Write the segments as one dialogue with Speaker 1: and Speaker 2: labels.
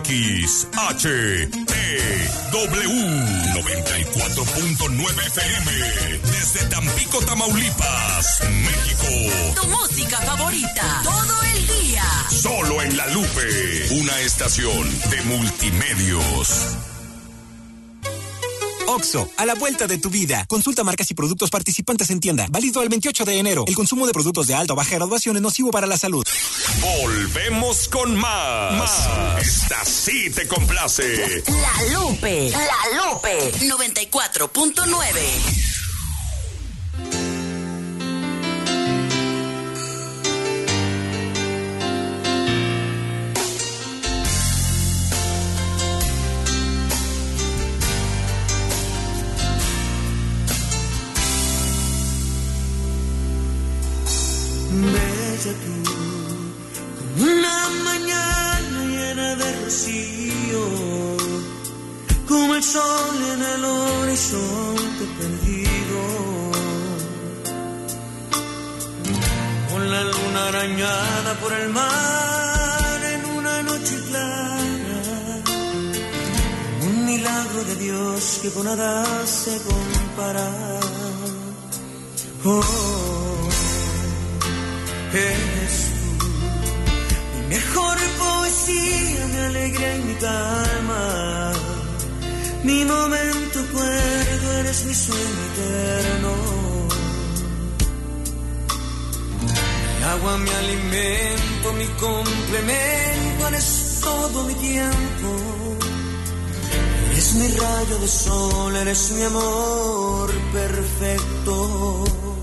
Speaker 1: 94.9 FM. Desde Tampico, Tamaulipas, México.
Speaker 2: Tu música favorita. Todo el día.
Speaker 1: Solo en La Lupe. Una estación de Multimedios.
Speaker 3: Oxxo, a la vuelta de tu vida. Consulta marcas y productos participantes en tienda. Válido al 28 de enero. El consumo de productos de alta o baja graduación es nocivo para la salud.
Speaker 1: Volvemos con más. Esta sí te complace.
Speaker 2: La Lupe. 94.9.
Speaker 4: Bella tú, como una mañana llena de rocío, como el sol en el horizonte perdido, con la luna arañada por el mar en una noche clara, un milagro de Dios que con nada se compara. Eres tú, mi mejor poesía, mi alegría y mi calma, mi momento cuerdo, eres mi sueño eterno. Mi agua, mi alimento, mi complemento, eres todo mi tiempo. Eres mi rayo de sol, eres mi amor perfecto.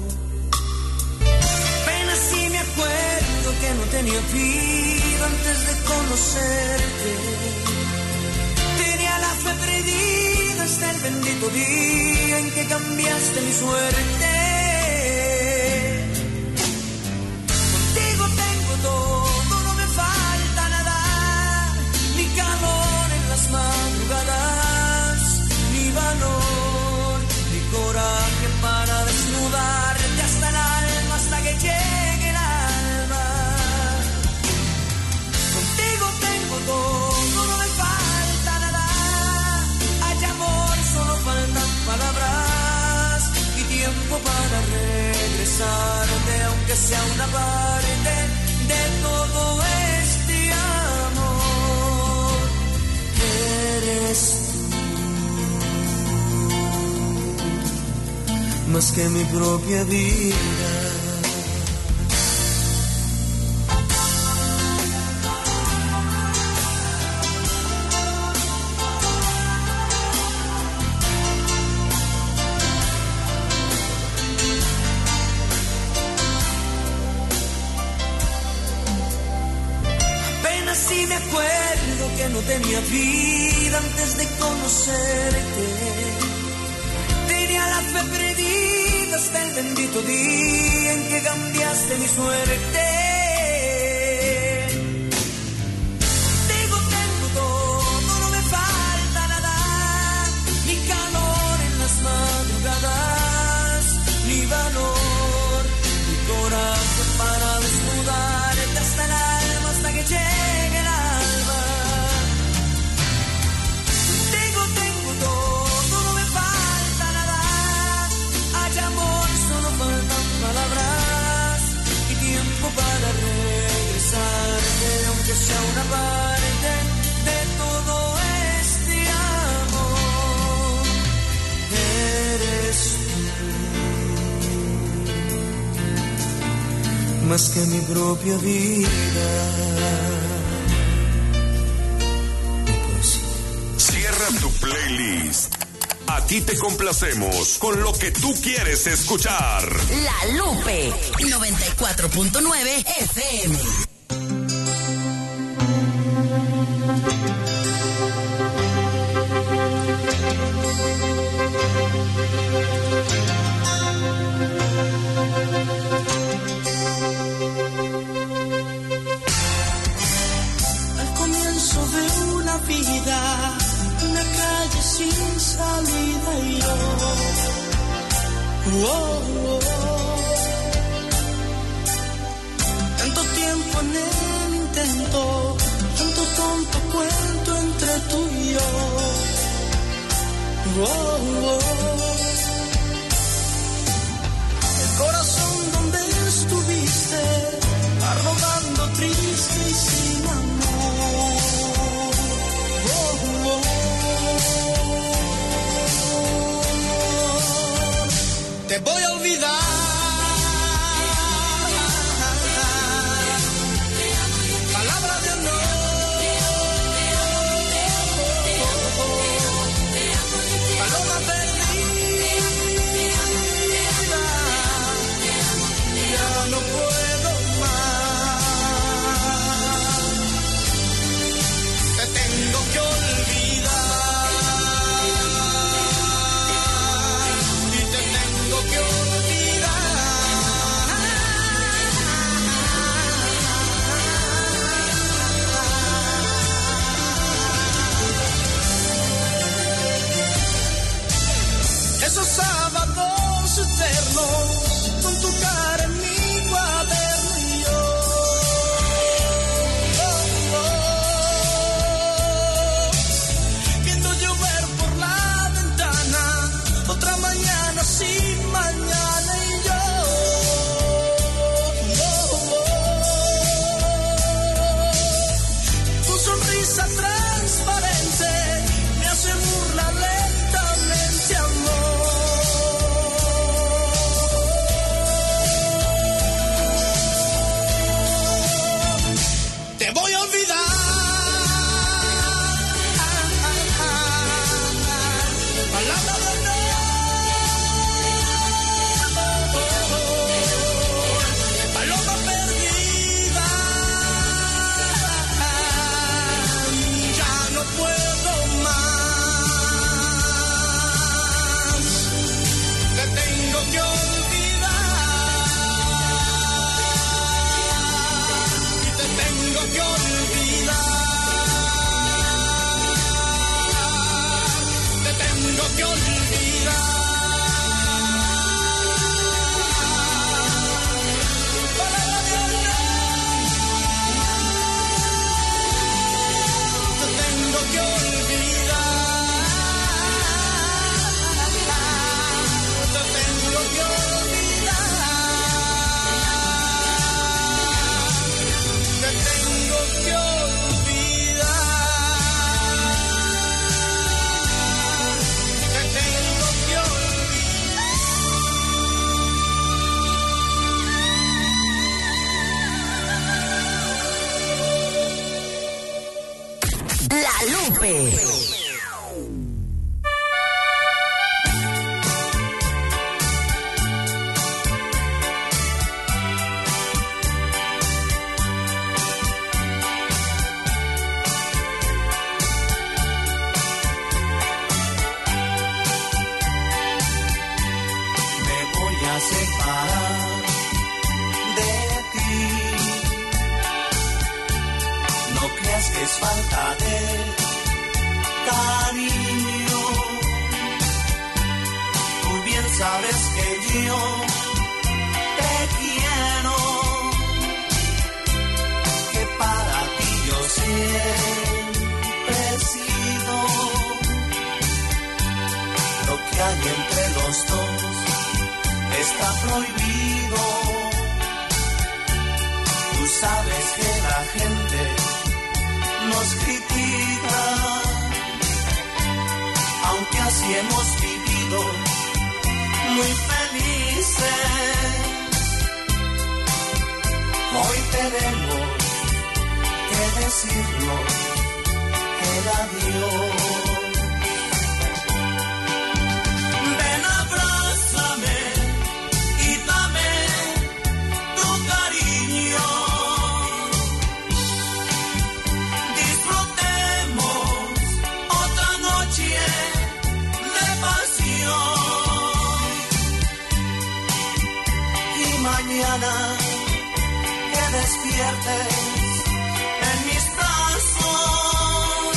Speaker 4: Recuerdo que no tenía vida antes de conocerte. Tenía la fe perdida hasta el bendito día en que cambiaste mi suerte. Contigo tengo todo, no me falta nada. Mi calor en las madrugadas, mi valor, mi coraje para desnudarte hasta el alma, hasta que llegue. Todo, no me falta nada. Hay amor, solo faltan palabras y tiempo para regresarte, aunque sea una parte de todo este amor. Eres tú, más que mi propia vida. No tenía vida antes de conocerte. Tenía la fe perdida hasta el bendito día en que cambiaste mi suerte. Contigo tengo todo, no me falta nada. Mi calor en las madrugadas, mi valor, mi coraje para desnudarte hasta el alma, hasta que llegue el alma. Palabras y tiempo para regresarte, aunque sea una parte de todo este amor. Eres tú, más que mi propia vida.
Speaker 1: Cierra tu playlist. Aquí te complacemos con lo que tú quieres escuchar.
Speaker 2: La Lupe 94.9 FM.
Speaker 4: Al comienzo de una vida, una calle sin salida y yo, tanto tiempo en el intento, tanto tonto cuento en El corazón donde estuviste, arrogando, triste y sin amor. Te voy a olvidar. Palabra de honor. Paloma perdida. Ya no puedo más. Te tengo que olvidar. Y te tengo que olvidar. Esos sábados eternos con tu cara en mi cuaderno y yo viendo llover por la ventana, otra mañana sin mañana y yo tu sonrisa transparente me hace burla lentamente, amor. Te voy a olvidar. Palabra de honor. Paloma perdida. Ya no puedo más. Te tengo que olvidar. Y te tengo que olvidar. Te tengo que olvidar. Palabra de honor. Te tengo que olvidar. Te tengo que olvidar. Te tengo que olvidar. Te tengo que olvidar.
Speaker 2: La Lupe.
Speaker 4: Me voy a separar de ti. No creas que es falta de cariño. Tú bien sabes que yo te quiero. Que para ti yo siempre he sido. Lo que hay entre los dos está prohibido. Tú sabes que la gente nos critica, aunque así hemos vivido muy felices. Hoy tenemos que decirnos el adiós. Ven, abrázame y dame tu cariño. Disfrutemos otra noche de pasión. Y mañana que despiertes en mis brazos,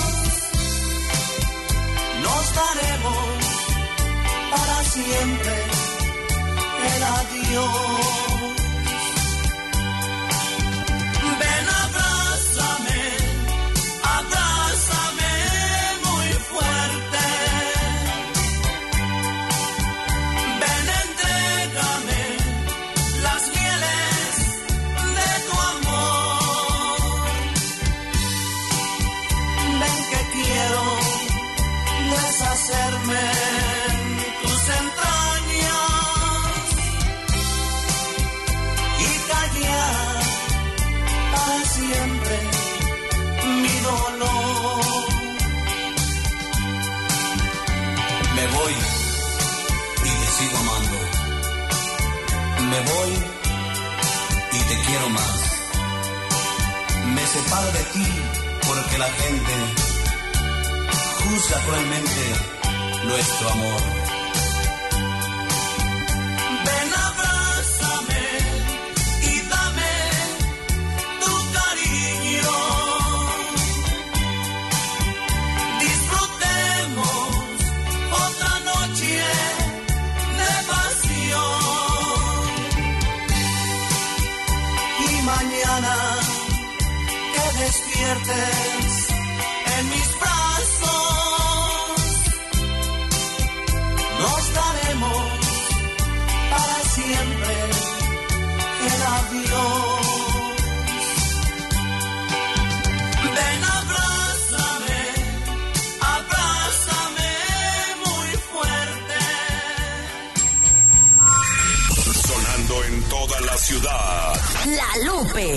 Speaker 4: nos daremos para siempre el adiós. Ven, abrázame, abrázame muy fuerte.
Speaker 5: voy y te sigo amando. Me voy y te quiero más. Me separo de ti porque la gente juzga cruelmente nuestro amor.
Speaker 4: Ven, abrázame y dame tu cariño. Disfrutemos otra noche de pasión. Y mañana que despiertes en mis brazos, nos daremos para siempre el adiós. Ven, abrázame, abrázame muy fuerte.
Speaker 1: Sonando en toda la ciudad.
Speaker 2: La Lupe.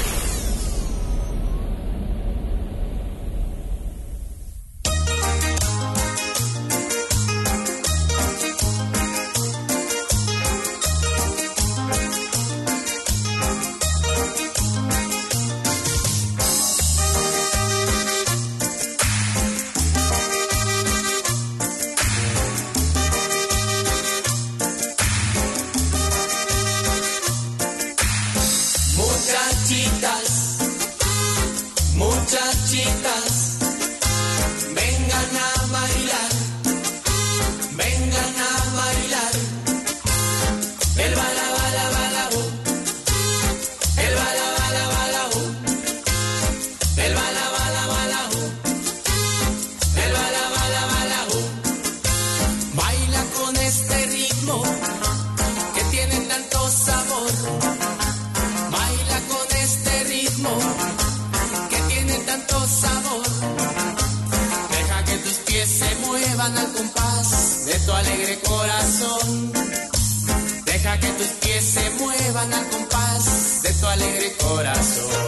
Speaker 4: Muchachitas, vengan a bailar, vengan a bailar. El bala bala bala el bala bala bala el bala bala bala el bala bala bala. Baila con este ritmo que tiene tanto sabor. Baila con este ritmo que tiene tanto sabor. Deja que tus pies se muevan al compás de tu alegre corazón. Deja que tus pies se muevan al compás de tu alegre corazón.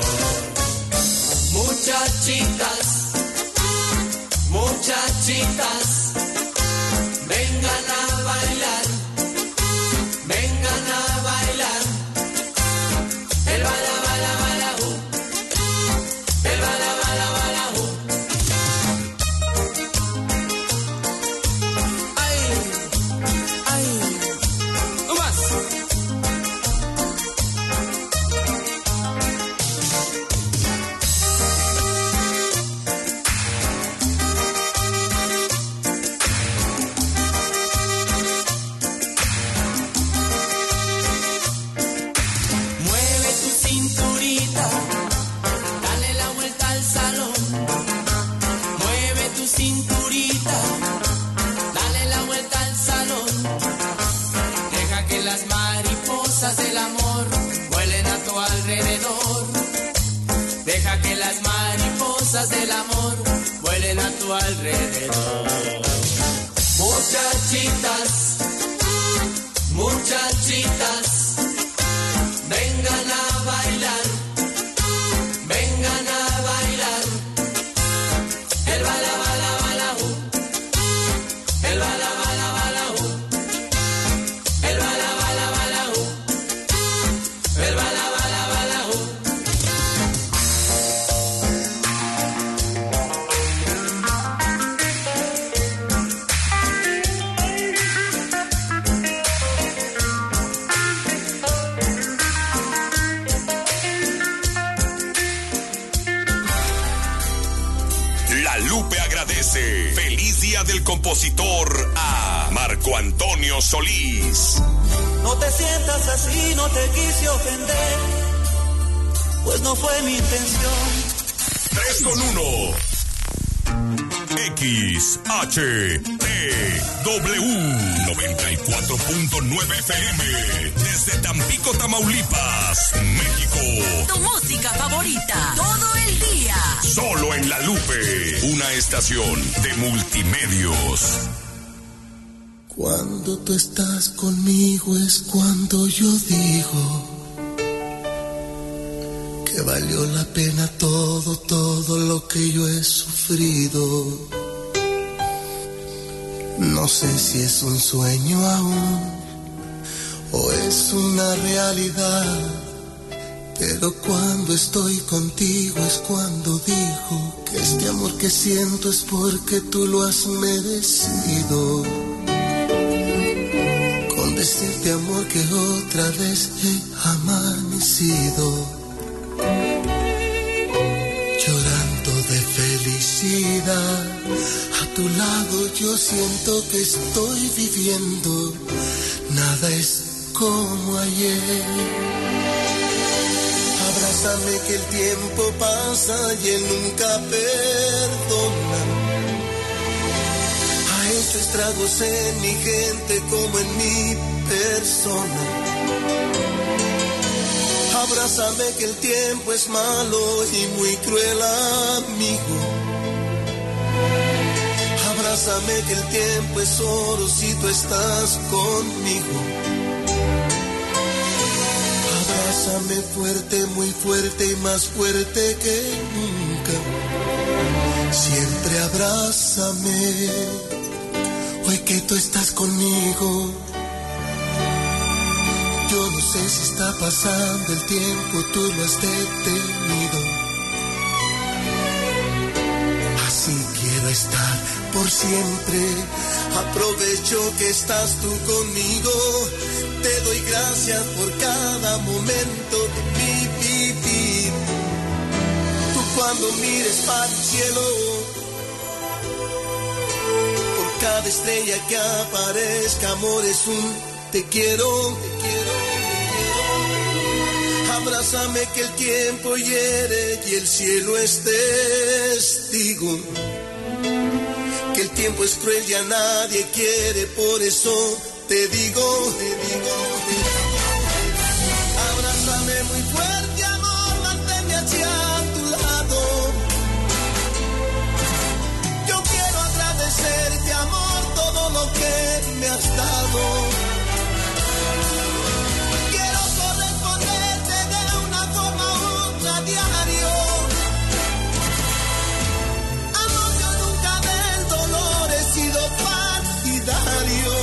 Speaker 4: Muchachitas, muchachitas, vengan a bailar, vengan a bailar. El bala bala bala el bala bala bala ay, ay, más. Mueve tu cinturita, dale la vuelta al salón. Mueve tu cinturita, dale la vuelta al salón. Deja que las mariposas del amor vuelen a tu alrededor. Deja que las mariposas del amor vuelen a tu alrededor. Muchachitas, muchachitas, vengan a bailar, vengan a bailar. El bala bala bala el bala bala bala el bala bala bala el bala bala bala.
Speaker 1: La Lupe agradece. Feliz Día del Compositor a Marco Antonio Solís.
Speaker 4: No te sientas así, no te quise ofender, pues no fue mi intención.
Speaker 1: 3 con 1. XHTW 94.9 FM. Desde Tampico, Tamaulipas, México.
Speaker 2: Tu música favorita. Todo el día.
Speaker 1: Solo en La Lupe. Una estación de multimedios.
Speaker 6: Cuando tú estás conmigo es cuando yo digo que valió la pena todo lo que yo he sufrido. No sé si es un sueño aún o es una realidad, pero cuando estoy contigo es cuando digo que este amor que siento es porque tú lo has merecido. Con decirte, amor, que otra vez he amanecido llorando de felicidad. A tu lado yo siento que estoy viviendo, nada es como ayer. Abrázame que el tiempo pasa y él nunca perdona. Ha hecho estragos en mi gente como en mi persona. Abrázame que el tiempo es malo y muy cruel amigo. Abrázame que el tiempo es oro si tú estás conmigo. Abrázame fuerte, muy fuerte y más fuerte que nunca. Siempre abrázame, hoy que tú estás conmigo. Yo no sé si está pasando el tiempo, tú lo has detenido. Así quiero estar por siempre. Aprovecho que estás tú conmigo. Te doy gracias por cada momento de mi vivir. Tú cuando mires para el cielo, por cada estrella que aparezca, amor, es un te quiero, te quiero, te quiero. Abrázame que el tiempo hiere y el cielo es testigo. Que el tiempo es cruel y a nadie quiere, por eso te digo, abrázame muy fuerte, amor, manténme hacia tu lado. Yo quiero agradecerte, amor, todo lo que me has dado. Quiero corresponderte de una forma u otra diario. Amor, yo nunca del dolor he sido partidario.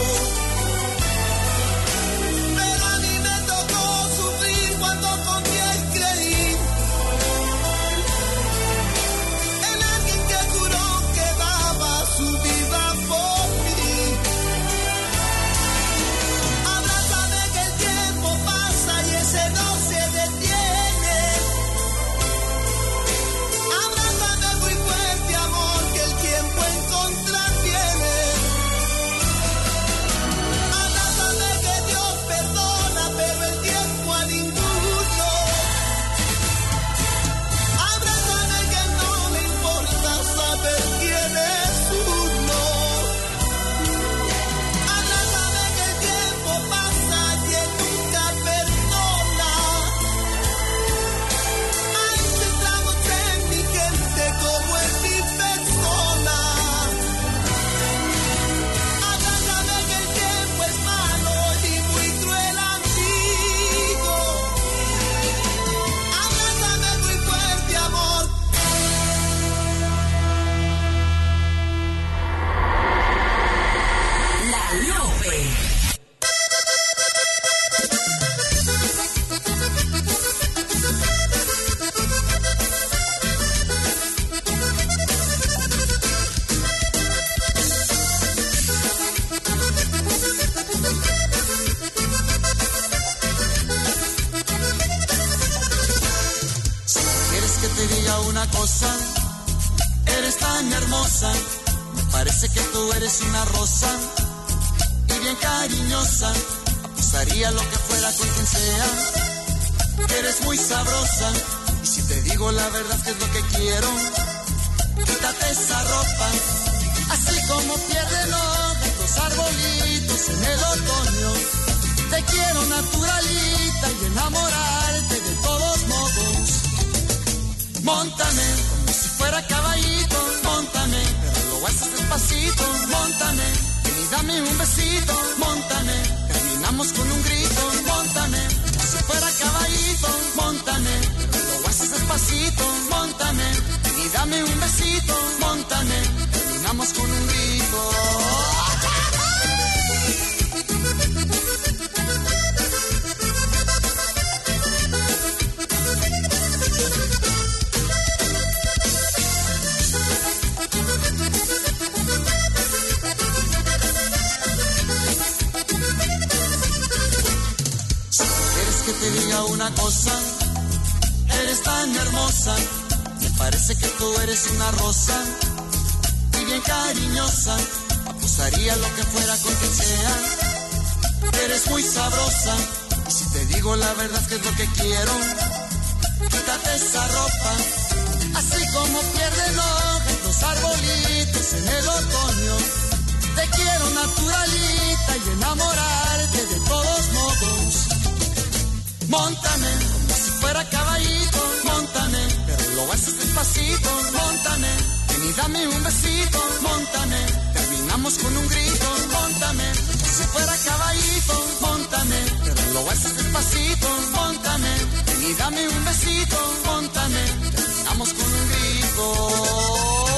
Speaker 7: Eres tan hermosa, me parece que tú eres una rosa y bien cariñosa. Apostaría lo que fuera con quien sea. Eres muy sabrosa y si te digo la verdad que es lo que quiero, quítate esa ropa, así como pierden los arbolitos en el otoño. Te quiero naturalita y enamorarte de todos modos. Móntame como si fuera caballito, móntame, pero lo haces despacito, móntame, y dame un besito, móntame, terminamos con un grito, móntame, como si fuera caballito, móntame, pero lo haces despacito, móntame, y dame un besito, móntame, terminamos con un grito. te diga una cosa, eres tan hermosa, me parece que tú eres una rosa, y bien cariñosa, apostaría lo que fuera con quien sea. Eres muy sabrosa, y si te digo la verdad que es lo que quiero, quítate esa ropa, así como pierden hojas los arbolitos en el otoño. Te quiero naturalita y enamorarte de todos modos. Móntame como si fuera caballito, móntame, pero lo haces despacito, móntame, ven y dame un besito, móntame, terminamos con un grito, móntame, como si fuera caballito, móntame, pero lo haces despacito, móntame, ven y dame un besito, móntame, terminamos con un grito.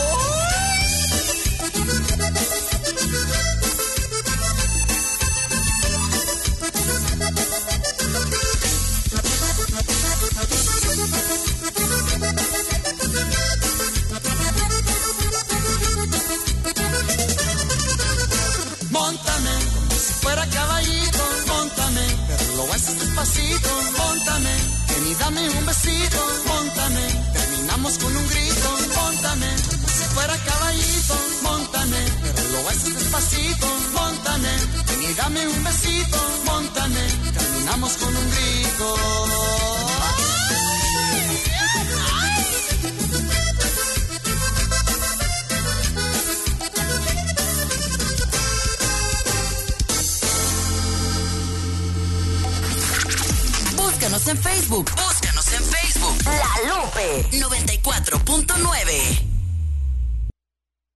Speaker 7: Móntame como si fuera caballito, móntame, pero lo haces despacito, móntame, ven y dame un besito, móntame, terminamos con un grito, móntame, como si fuera caballito, móntame, pero lo haces despacito, móntame, ven y dame un besito, móntame, terminamos con un grito.
Speaker 2: Búscanos en Facebook. La Lupe 94.9.